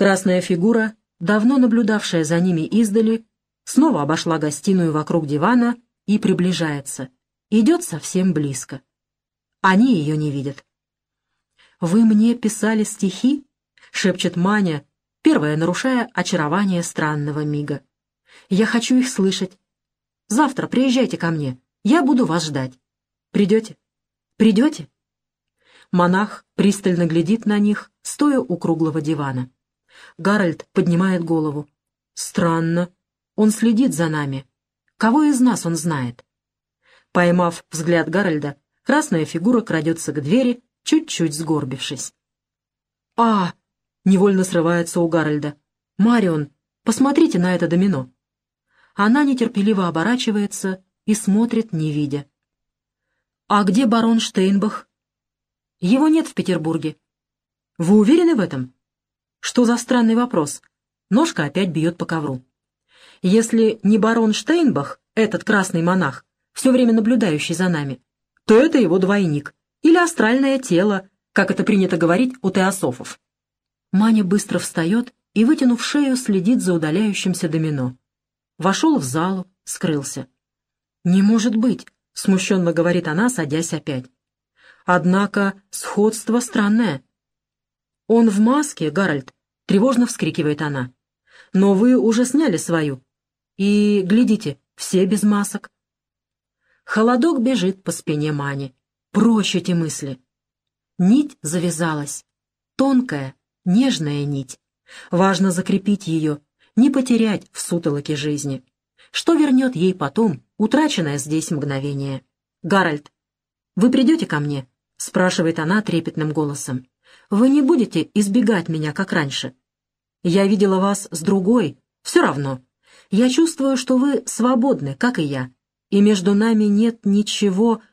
Красная фигура, давно наблюдавшая за ними издали, снова обошла гостиную вокруг дивана и приближается. Идет совсем близко. Они ее не видят. «Вы мне писали стихи?» — шепчет Маня, первая нарушая очарование странного мига. «Я хочу их слышать. Завтра приезжайте ко мне. Я буду вас ждать. Придете? Придете?» Монах пристально глядит на них, стоя у круглого дивана. Гарольд поднимает голову. «Странно. Он следит за нами. Кого из нас он знает?» Поймав взгляд Гарольда, красная фигура крадется к двери, чуть-чуть сгорбившись. «А!» — невольно срывается у Гарольда. «Марион, посмотрите на это домино». Она нетерпеливо оборачивается и смотрит, не видя. «А где барон Штейнбах?» «Его нет в Петербурге». «Вы уверены в этом?» «Что за странный вопрос?» Ножка опять бьет по ковру. «Если не барон Штейнбах, этот красный монах, все время наблюдающий за нами, то это его двойник, или астральное тело, как это принято говорить у теософов». Маня быстро встает и, вытянув шею, следит за удаляющимся домино. Вошел в залу, скрылся. «Не может быть», — смущенно говорит она, садясь опять. «Однако сходство странное». «Он в маске, Гарольд», — тревожно вскрикивает она. «Но вы уже сняли свою. И, глядите, все без масок». Холодок бежит по спине Мани. Прочь эти мысли. Нить завязалась. Тонкая, нежная нить. Важно закрепить ее, не потерять в сутолоке жизни. Что вернет ей потом утраченное здесь мгновение? «Гарольд, вы придете ко мне?» — спрашивает она трепетным голосом. «Вы не будете избегать меня, как раньше? Я видела вас с другой, все равно. Я чувствую, что вы свободны, как и я, и между нами нет ничего...»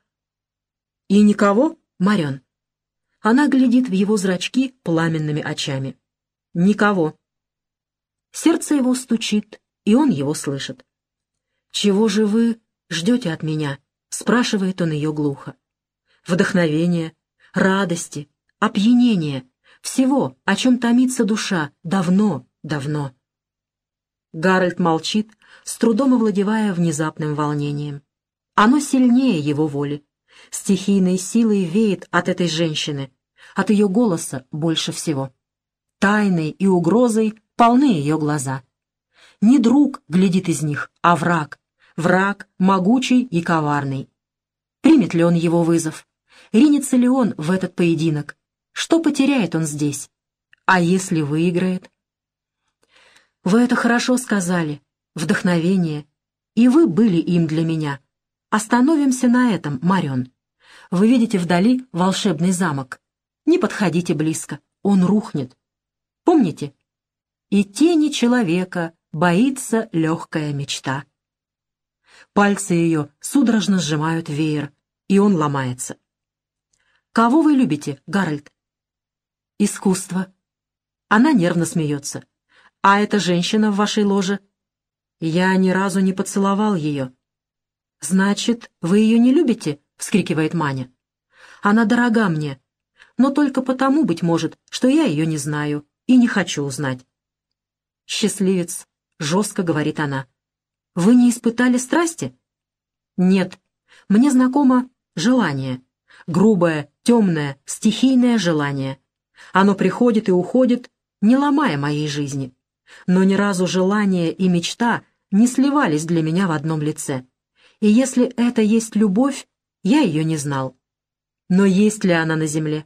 «И никого, Марион?» Она глядит в его зрачки пламенными очами. «Никого». Сердце его стучит, и он его слышит. «Чего же вы ждете от меня?» — спрашивает он ее глухо. «Вдохновения, радости, опьянения, всего, о чем томится душа давно, давно». Гарольд молчит, с трудом овладевая внезапным волнением. Оно сильнее его воли. Стихийной силой веет от этой женщины, от ее голоса больше всего. Тайной и угрозой полны ее глаза. Не друг глядит из них, а враг. Враг могучий и коварный. Примет ли он его вызов? Ринется ли он в этот поединок? Что потеряет он здесь? А если выиграет? Вы это хорошо сказали. Вдохновение. И вы были им для меня. Остановимся на этом, Марион. Вы видите вдали волшебный замок. Не подходите близко, он рухнет. Помните? И тени человека боится легкая мечта. Пальцы ее судорожно сжимают веер, и он ломается. Кого вы любите, Гарольд? Искусство. Она нервно смеется. А эта женщина в вашей ложе? Я ни разу не поцеловал ее. «Значит, вы ее не любите?» — вскрикивает Маня. «Она дорога мне, но только потому, быть может, что я ее не знаю и не хочу узнать». «Счастливец», — жестко говорит она. «Вы не испытали страсти?» «Нет, мне знакомо желание. Грубое, темное, стихийное желание. Оно приходит и уходит, не ломая моей жизни. Но ни разу желание и мечта не сливались для меня в одном лице. И если это есть любовь, я ее не знал. Но есть ли она на земле?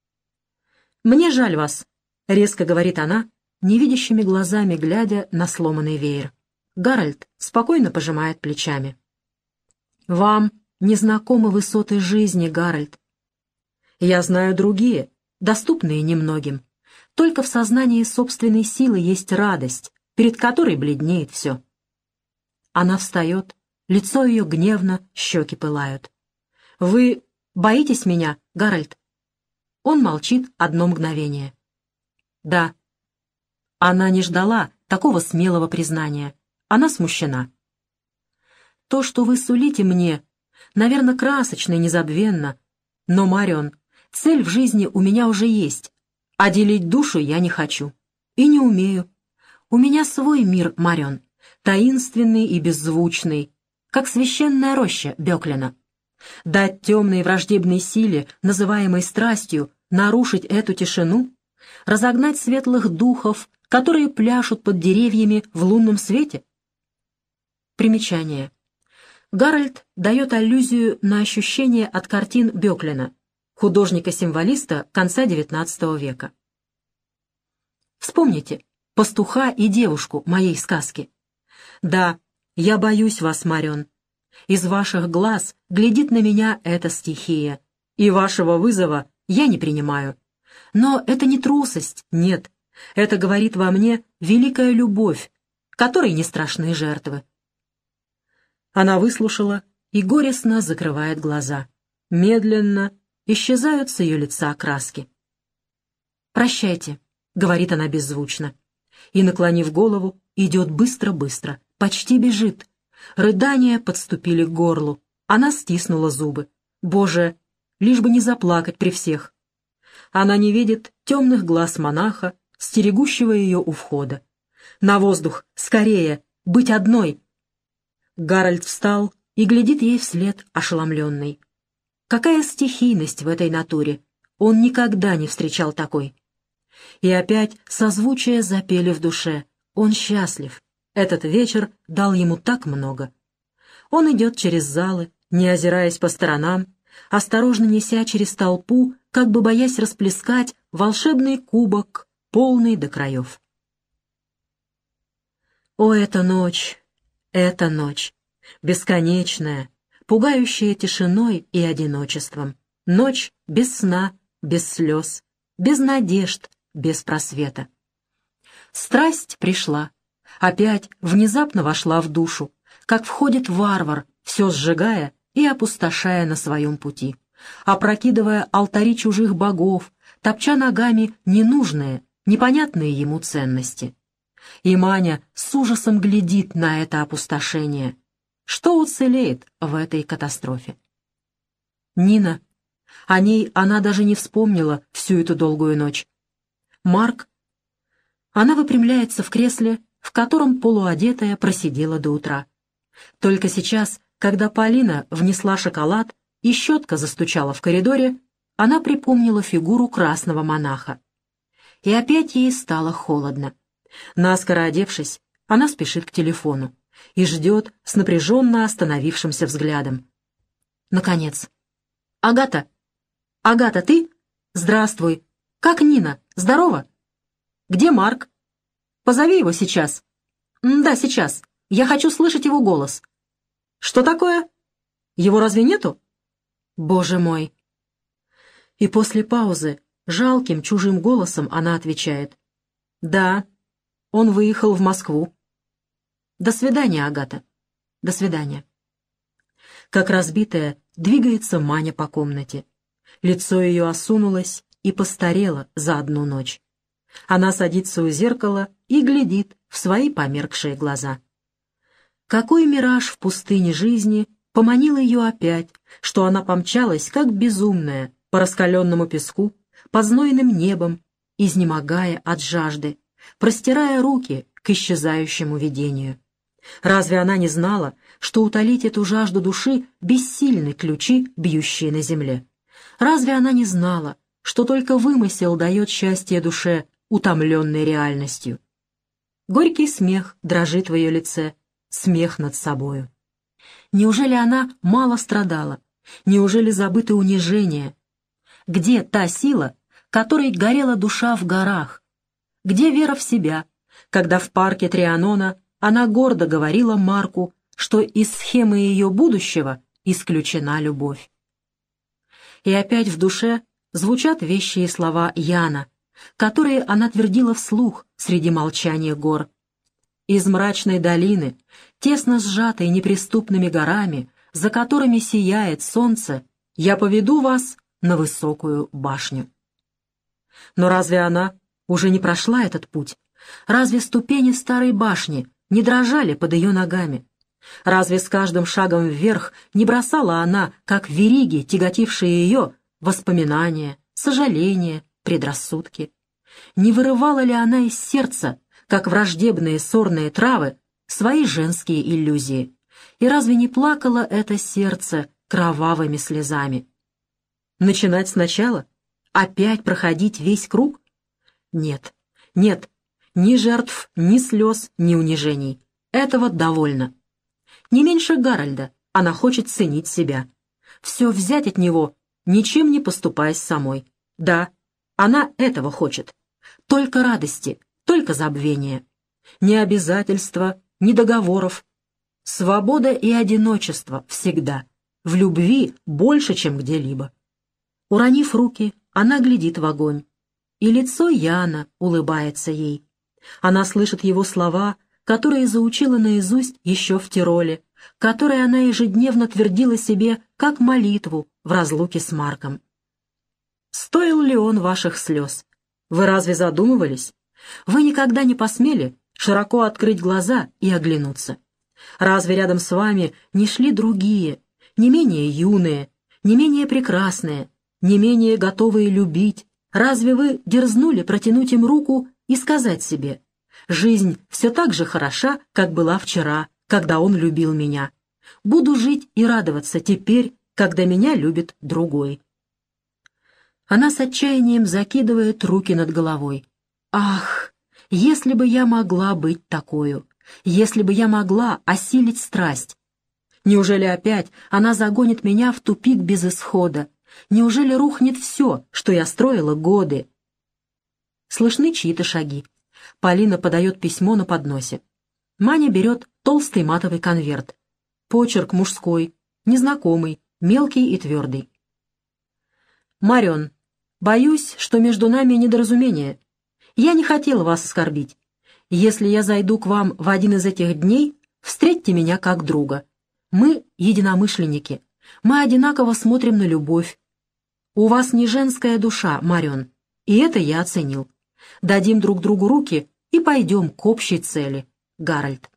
«Мне жаль вас», — резко говорит она, невидящими глазами глядя на сломанный веер. Гарольд спокойно пожимает плечами. «Вам незнакомы высоты жизни, Гарольд. Я знаю другие, доступные немногим. Только в сознании собственной силы есть радость, перед которой бледнеет все». Она встает. Лицо ее гневно, щеки пылают. «Вы боитесь меня, Гарольд?» Он молчит одно мгновение. «Да». Она не ждала такого смелого признания. Она смущена. «То, что вы сулите мне, наверное, красочно и незабвенно. Но, Марион, цель в жизни у меня уже есть, а делить душу я не хочу. и не умею. У меня свой мир, Марен, таинственный и беззвучный, как священная роща Бёклина. Дать темной враждебной силе, называемой страстью, нарушить эту тишину, разогнать светлых духов, которые пляшут под деревьями в лунном свете? Примечание. Гарольд дает аллюзию на ощущение от картин Бёклина, художника-символиста конца XIX века. Вспомните пастуха и девушку моей сказки. Да, я боюсь вас, Марен. Из ваших глаз глядит на меня эта стихия, и вашего вызова я не принимаю. Но это не трусость, нет. Это говорит во мне великая любовь, которой не страшны жертвы. Она выслушала и горестно закрывает глаза. Медленно исчезают с ее лица краски. «Прощайте», — говорит она беззвучно, и, наклонив голову, идет быстро-быстро, почти бежит. Рыдания подступили к горлу. Она стиснула зубы. Боже, лишь бы не заплакать при всех. Она не видит темных глаз монаха, стерегущего ее у входа. «На воздух! Скорее! Быть одной!» Гарольд встал и глядит ей вслед ошеломленный. Какая стихийность в этой натуре! Он никогда не встречал такой. И опять созвучия запели в душе. Он счастлив. Этот вечер дал ему так много. Он идет через залы, не озираясь по сторонам, осторожно неся через толпу, как бы боясь расплескать волшебный кубок, полный до краев. О, эта ночь! Эта ночь! Бесконечная, пугающая тишиной и одиночеством. Ночь без сна, без слез, без надежд, без просвета. Страсть пришла. Опять внезапно вошла в душу, как входит варвар, все сжигая и опустошая на своем пути, опрокидывая алтари чужих богов, топча ногами ненужные, непонятные ему ценности. И Маня с ужасом глядит на это опустошение. Что уцелеет в этой катастрофе? Нина. О ней она даже не вспомнила всю эту долгую ночь. Марк. Она выпрямляется в кресле, в котором полуодетая просидела до утра. Только сейчас, когда Полина внесла шоколад и щетка застучала в коридоре, она припомнила фигуру красного монаха. И опять ей стало холодно. Наскоро одевшись, она спешит к телефону и ждет с напряженно остановившимся взглядом. Наконец. «Агата! Агата, ты? Здравствуй! Как Нина? Здорово? Где Марк? Позови его сейчас». «Да, сейчас. Я хочу слышать его голос». «Что такое? Его разве нету?» «Боже мой!» И после паузы жалким чужим голосом она отвечает. «Да, он выехал в Москву». «До свидания, Агата. До свидания». Как разбитая, двигается Маня по комнате. Лицо ее осунулось и постарело за одну ночь. Она садится у зеркала и глядит в свои померкшие глаза. Какой мираж в пустыне жизни поманил ее опять, что она помчалась, как безумная, по раскаленному песку, по знойным небам, изнемогая от жажды, простирая руки к исчезающему видению. Разве она не знала, что утолить эту жажду души бессильны ключи, бьющие на земле? Разве она не знала, что только вымысел дает счастье душе, утомленной реальностью? Горький смех дрожит в ее лице, смех над собою. Неужели она мало страдала? Неужели забыты унижения? Где та сила, которой горела душа в горах? Где вера в себя, когда в парке Трианона она гордо говорила Марку, что из схемы ее будущего исключена любовь? И опять в душе звучат вещие слова Яна, которые она твердила вслух среди молчания гор. Из мрачной долины, тесно сжатой неприступными горами, за которыми сияет солнце, я поведу вас на высокую башню. Но разве она уже не прошла этот путь? Разве ступени старой башни не дрожали под ее ногами? Разве с каждым шагом вверх не бросала она, как вериги, тяготившие ее, воспоминания, сожаления, предрассудки? Не вырывала ли она из сердца, как враждебные сорные травы, свои женские иллюзии? И разве не плакало это сердце кровавыми слезами? Начинать сначала? Опять проходить весь круг? Нет, нет, ни жертв, ни слез, ни унижений. Этого довольно. Не меньше Гарольда она хочет ценить себя. Все взять от него, ничем не поступаясь самой. Да, она этого хочет. Только радости, только забвения. Ни обязательства, ни договоров. Свобода и одиночество всегда. В любви больше, чем где-либо. Уронив руки, она глядит в огонь. И лицо Яна улыбается ей. Она слышит его слова, которые заучила наизусть еще в Тироле, которые она ежедневно твердила себе как молитву в разлуке с Марком. Стоил ли он ваших слез? Вы разве задумывались? Вы никогда не посмели широко открыть глаза и оглянуться? Разве рядом с вами не шли другие, не менее юные, не менее прекрасные, не менее готовые любить? Разве вы дерзнули протянуть им руку и сказать себе: «Жизнь все так же хороша, как была вчера, когда он любил меня. Буду жить и радоваться теперь, когда меня любит другой». Она с отчаянием закидывает руки над головой. «Ах, если бы я могла быть такою! Если бы я могла осилить страсть! Неужели опять она загонит меня в тупик без исхода? Неужели рухнет все, что я строила годы?» Слышны чьи-то шаги. Полина подает письмо на подносе. Маня берет толстый матовый конверт. Почерк мужской, незнакомый, мелкий и твердый. «Марен, боюсь, что между нами недоразумение. Я не хотела вас оскорбить. Если я зайду к вам в один из этих дней, встретьте меня как друга. Мы единомышленники. Мы одинаково смотрим на любовь. У вас не женская душа, Марен, и это я оценил. Дадим друг другу руки и пойдем к общей цели. Гарольд».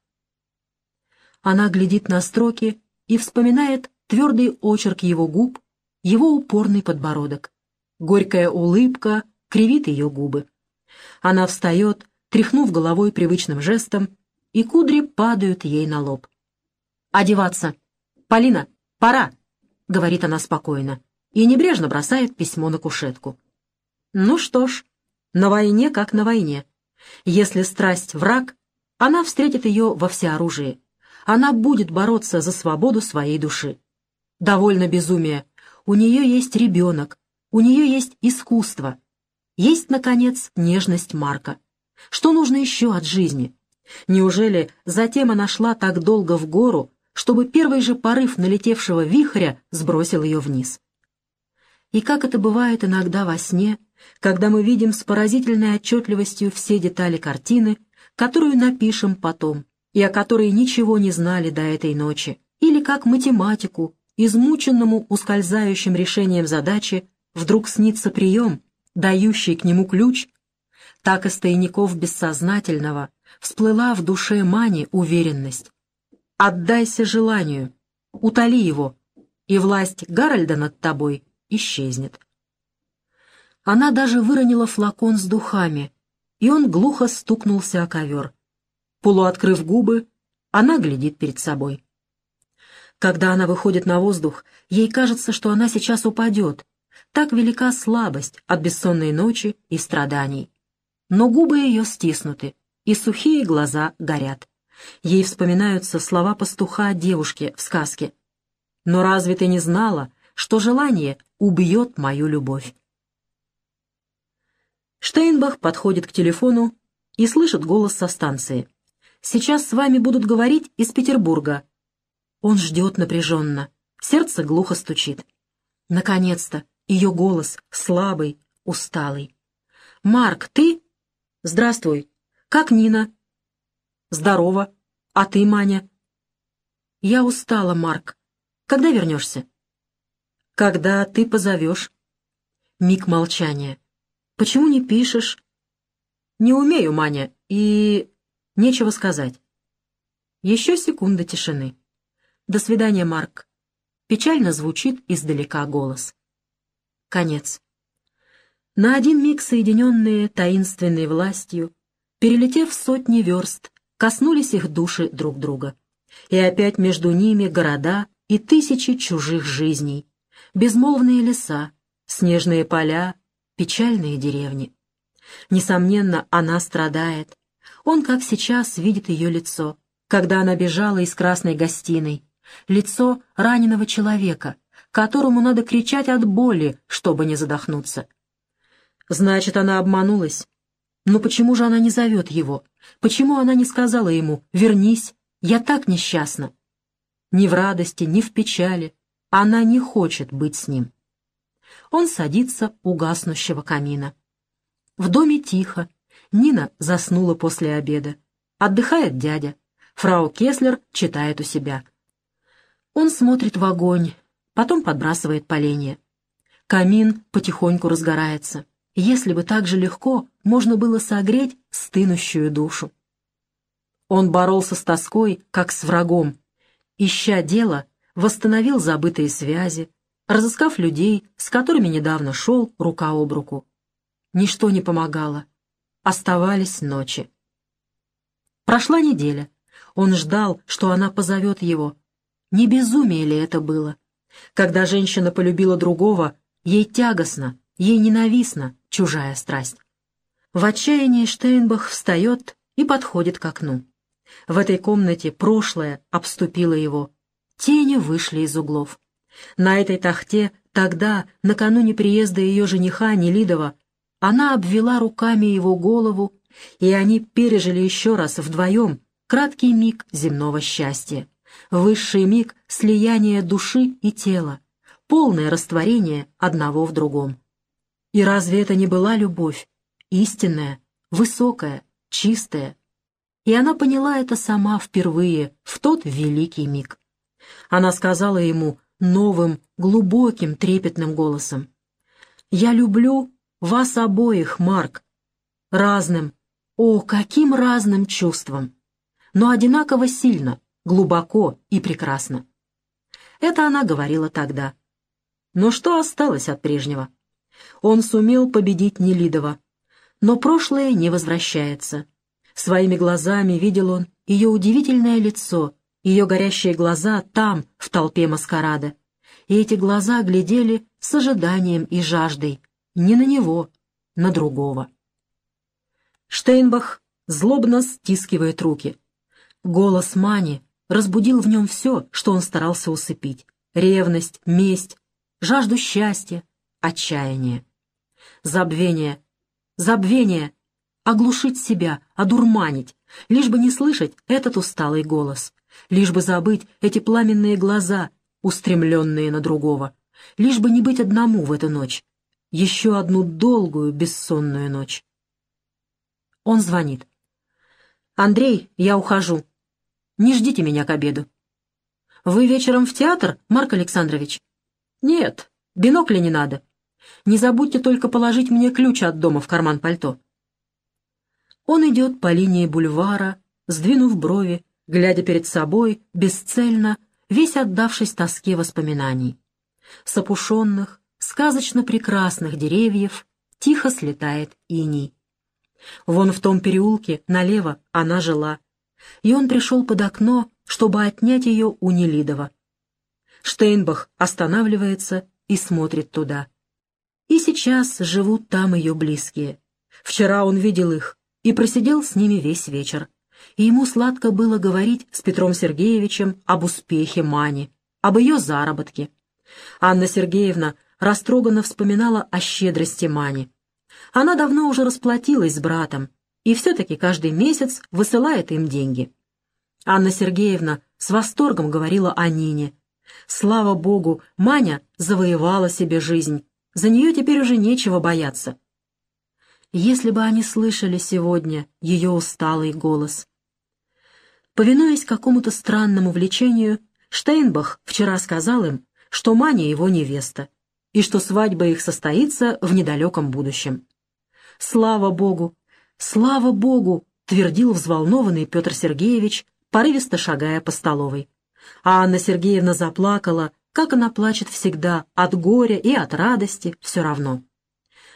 Она глядит на строки и вспоминает твердый очерк его губ, его упорный подбородок. Горькая улыбка кривит ее губы. Она встает, тряхнув головой привычным жестом, и кудри падают ей на лоб. «Одеваться! Полина, пора!» — говорит она спокойно, и небрежно бросает письмо на кушетку. Ну что ж, на войне как на войне. Если страсть — враг, она встретит ее во всеоружии. Она будет бороться за свободу своей души. Довольно безумия. У нее есть ребенок, у нее есть искусство. Есть, наконец, нежность Марка. Что нужно еще от жизни? Неужели затем она шла так долго в гору, чтобы первый же порыв налетевшего вихря сбросил ее вниз? И как это бывает иногда во сне, когда мы видим с поразительной отчетливостью все детали картины, которую напишем потом, и о которой ничего не знали до этой ночи, или как математику, измученному ускользающим решением задачи, вдруг снится прием, дающий к нему ключ, так из тайников бессознательного всплыла в душе Мани уверенность. Отдайся желанию, утоли его, и власть Гарольда над тобой исчезнет. Она даже выронила флакон с духами, и он глухо стукнулся о ковер. Полуоткрыв губы, она глядит перед собой. Когда она выходит на воздух, ей кажется, что она сейчас упадет. Так велика слабость от бессонной ночи и страданий. Но губы ее стиснуты, и сухие глаза горят. Ей вспоминаются слова пастуха о девушке в сказке. «Но разве ты не знала, что желание убьет мою любовь?» Штейнбах подходит к телефону и слышит голос со станции. «Сейчас с вами будут говорить из Петербурга». Он ждет напряженно, сердце глухо стучит. Наконец-то ее голос слабый, усталый. «Марк, ты?» «Здравствуй. Как Нина?» «Здорово. А ты, Маня?» «Я устала, Марк. Когда вернешься?» «Когда ты позовешь». Миг молчания. «Почему не пишешь?» «Не умею, Маня, и нечего сказать». Еще секунда тишины. «До свидания, Марк». Печально звучит издалека голос. Конец. На один миг соединенные таинственной властью, перелетев сотни верст, коснулись их души друг друга. И опять между ними города и тысячи чужих жизней, безмолвные леса, снежные поля, печальные деревни. Несомненно, она страдает. Он, как сейчас, видит ее лицо, когда она бежала из красной гостиной, лицо раненого человека, которому надо кричать от боли, чтобы не задохнуться. Значит, она обманулась. Но почему же она не зовет его? Почему она не сказала ему: «Вернись, я так несчастна»? Ни в радости, ни в печали она не хочет быть с ним. Он садится у гаснущего камина. В доме тихо. Нина заснула после обеда. Отдыхает дядя. Фрау Кеслер читает у себя. Он смотрит в огонь, потом подбрасывает поленья. Камин потихоньку разгорается. Если бы так же легко можно было согреть стынущую душу. Он боролся с тоской, как с врагом. Ища дело, восстановил забытые связи, разыскав людей, с которыми недавно шел рука об руку. Ничто не помогало. Оставались ночи. Прошла неделя. Он ждал, что она позовет его. Не безумие ли это было? Когда женщина полюбила другого, ей тягостно, ей ненавистна чужая страсть. В отчаянии Штейнбах встает и подходит к окну. В этой комнате прошлое обступило его. Тени вышли из углов. На этой тахте тогда, накануне приезда ее жениха Нелидова, она обвела руками его голову, и они пережили еще раз вдвоем краткий миг земного счастья, высший миг слияния души и тела, полное растворение одного в другом. И разве это не была любовь, истинная, высокая, чистая? И она поняла это сама впервые в тот великий миг. Она сказала ему новым, глубоким, трепетным голосом: «Я люблю вас обоих, Марк, разным, о, каким разным чувством, но одинаково сильно, глубоко и прекрасно». Это она говорила тогда. Но что осталось от прежнего? Он сумел победить Нелидова, но прошлое не возвращается. Своими глазами видел он ее удивительное лицо, ее горящие глаза там, в толпе маскарада. И эти глаза глядели с ожиданием и жаждой не на него, на другого. Штейнбах злобно стискивает руки. Голос Мани разбудил в нем все, что он старался усыпить: ревность, месть, жажду счастья, отчаяние. Забвение, забвение, оглушить себя, одурманить, лишь бы не слышать этот усталый голос, лишь бы забыть эти пламенные глаза, устремленные на другого, лишь бы не быть одному в эту ночь, еще одну долгую бессонную ночь. Он звонит. «Андрей, я ухожу. Не ждите меня к обеду». «Вы вечером в театр, Марк Александрович?» «Нет, бинокля не надо. Не забудьте только положить мне ключ от дома в карман пальто». Он идет по линии бульвара, сдвинув брови, глядя перед собой, бесцельно, весь отдавшись тоске воспоминаний. С опушенных, сказочно прекрасных деревьев тихо слетает иней. Вон в том переулке, налево, она жила, и он пришел под окно, чтобы отнять ее у Нелидова. Штейнбах останавливается и смотрит туда. И сейчас живут там ее близкие. Вчера он видел их и просидел с ними весь вечер. И ему сладко было говорить с Петром Сергеевичем об успехе Мани, об ее заработке. Анна Сергеевна растроганно вспоминала о щедрости Мани. Она давно уже расплатилась с братом, и все-таки каждый месяц высылает им деньги. Анна Сергеевна с восторгом говорила о Нине. Слава Богу, Маня завоевала себе жизнь, за нее теперь уже нечего бояться. Если бы они слышали сегодня ее усталый голос. Повинуясь какому-то странному влечению, Штейнбах вчера сказал им, что Маня его невеста, и что свадьба их состоится в недалеком будущем. «Слава Богу! Слава Богу!» — твердил взволнованный Петр Сергеевич, порывисто шагая по столовой. А Анна Сергеевна заплакала, как она плачет всегда, от горя и от радости, все равно.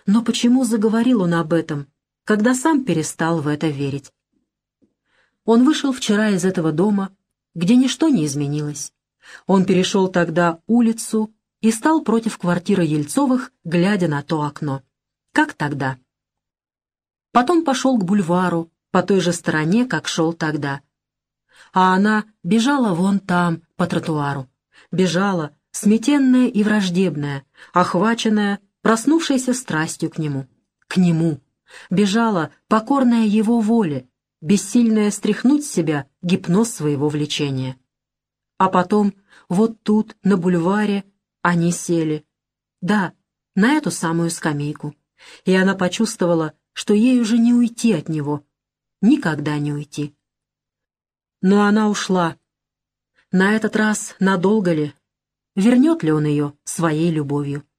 Но почему заговорил он об этом, когда сам перестал в это верить? Он вышел вчера из этого дома, где ничто не изменилось. Он перешел тогда улицу и стал против квартиры Ельцовых, глядя на то окно. Как тогда? Потом пошел к бульвару, по той же стороне, как шел тогда. А она бежала вон там, по тротуару. Бежала, сметенная и враждебная, охваченная, проснувшейся страстью к нему. К нему. Бежала, покорная его воле, бессильная стряхнуть с себя гипноз своего влечения. А потом, вот тут, на бульваре, они сели. Да, на эту самую скамейку. И она почувствовала, что ей уже не уйти от него. Никогда не уйти. Но она ушла. На этот раз надолго ли? Вернет ли он ее своей любовью?